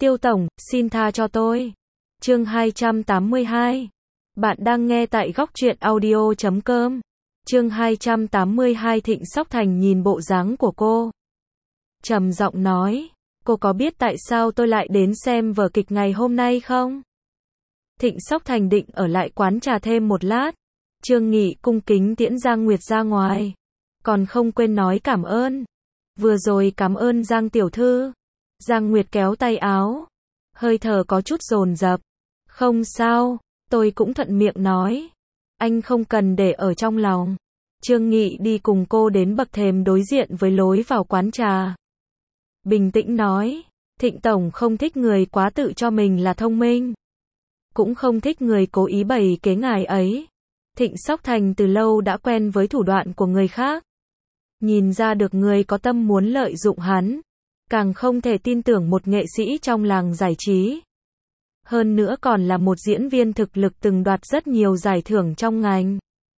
Tiêu tổng, xin tha cho tôi. Chương 282. Bạn đang nghe tại góc truyện audio.com. Chương 282. Thịnh Sóc Thành nhìn bộ dáng của cô, trầm giọng nói, cô có biết tại sao tôi lại đến xem vở kịch ngày hôm nay không? Thịnh Sóc Thành định ở lại quán trà thêm một lát. Trương Nghị cung kính tiễn Giang Nguyệt ra ngoài, còn không quên nói cảm ơn. Vừa rồi cảm ơn Giang tiểu thư. Giang Nguyệt kéo tay áo, hơi thở có chút dồn dập. Không sao, tôi cũng thuận miệng nói. Anh không cần để ở trong lòng. Trương Nghị đi cùng cô đến bậc thềm đối diện với lối vào quán trà. Bình tĩnh nói, Thịnh tổng không thích người quá tự cho mình là thông minh, cũng không thích người cố ý bày kế ngài ấy. Thịnh Sóc Thành từ lâu đã quen với thủ đoạn của người khác, nhìn ra được người có tâm muốn lợi dụng hắn, càng không thể tin tưởng một nghệ sĩ trong làng giải trí. Hơn nữa còn là một diễn viên thực lực từng đoạt rất nhiều giải thưởng trong ngành.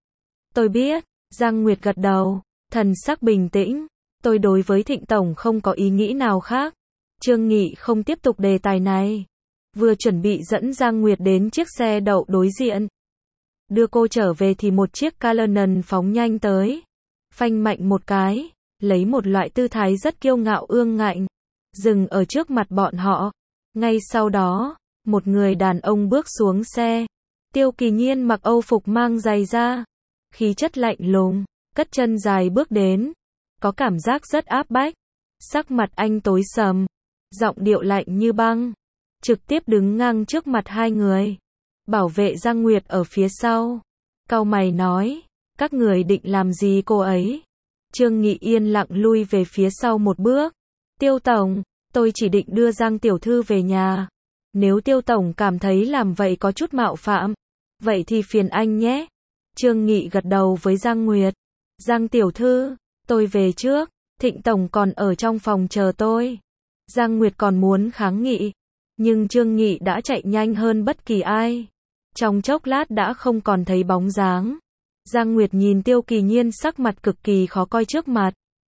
Tôi biết, Giang Nguyệt gật đầu, thần sắc bình tĩnh. Tôi đối với Thịnh tổng không có ý nghĩ nào khác. Trương Nghị không tiếp tục đề tài này, vừa chuẩn bị dẫn Giang Nguyệt đến chiếc xe đậu đối diện, đưa cô trở về thì một chiếc Canon phóng nhanh tới, phanh mạnh một cái, lấy một loại tư thái rất kiêu ngạo ương ngạnh, dừng ở trước mặt bọn họ. Ngay sau đó, một người đàn ông bước xuống xe. Tiêu Kỳ Nhiên mặc Âu phục mang giày da, khí chất lạnh lùng, cất chân dài bước đến, có cảm giác rất áp bách. Sắc mặt anh tối sầm, giọng điệu lạnh như băng, trực tiếp đứng ngang trước mặt hai người. Bảo vệ Giang Nguyệt ở phía sau, cau mày nói, các người định làm gì cô ấy? Trương Nghị yên lặng lui về phía sau một bước. Tiêu tổng, tôi chỉ định đưa Giang tiểu thư về nhà. Nếu Tiêu tổng cảm thấy làm vậy có chút mạo phạm, vậy thì phiền anh nhé. Trương Nghị gật đầu với Giang Nguyệt. Giang tiểu thư, tôi về trước, Thịnh tổng còn ở trong phòng chờ tôi. Giang Nguyệt còn muốn kháng nghị, nhưng Trương Nghị đã chạy nhanh hơn bất kỳ ai. Trong chốc lát đã không còn thấy bóng dáng. Giang Nguyệt nhìn Tiêu Kỳ Nhiên sắc mặt cực kỳ khó coi trước mặt,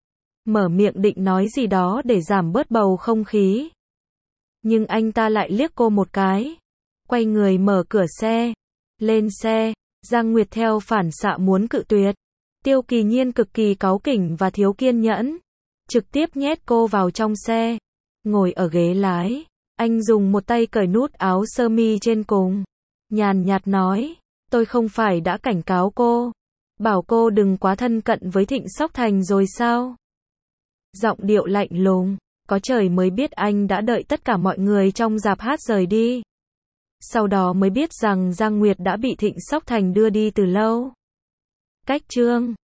mở miệng định nói gì đó để giảm bớt bầu không khí, nhưng anh ta lại liếc cô một cái, quay người mở cửa xe. Lên xe. Giang Nguyệt theo phản xạ muốn cự tuyệt. Tiêu Kỳ Nhiên cực kỳ cáu kỉnh và thiếu kiên nhẫn, trực tiếp nhét cô vào trong xe. Ngồi ở ghế lái, anh dùng một tay cởi nút áo sơ mi trên cùng, nhàn nhạt nói, tôi không phải đã cảnh cáo cô, bảo cô đừng quá thân cận với Thịnh Sóc Thành rồi sao? Giọng điệu lạnh lùng, có trời mới biết anh đã đợi tất cả mọi người trong rạp hát rời đi, sau đó mới biết rằng Giang Nguyệt đã bị Thịnh Sóc Thành đưa đi từ lâu. Cách chương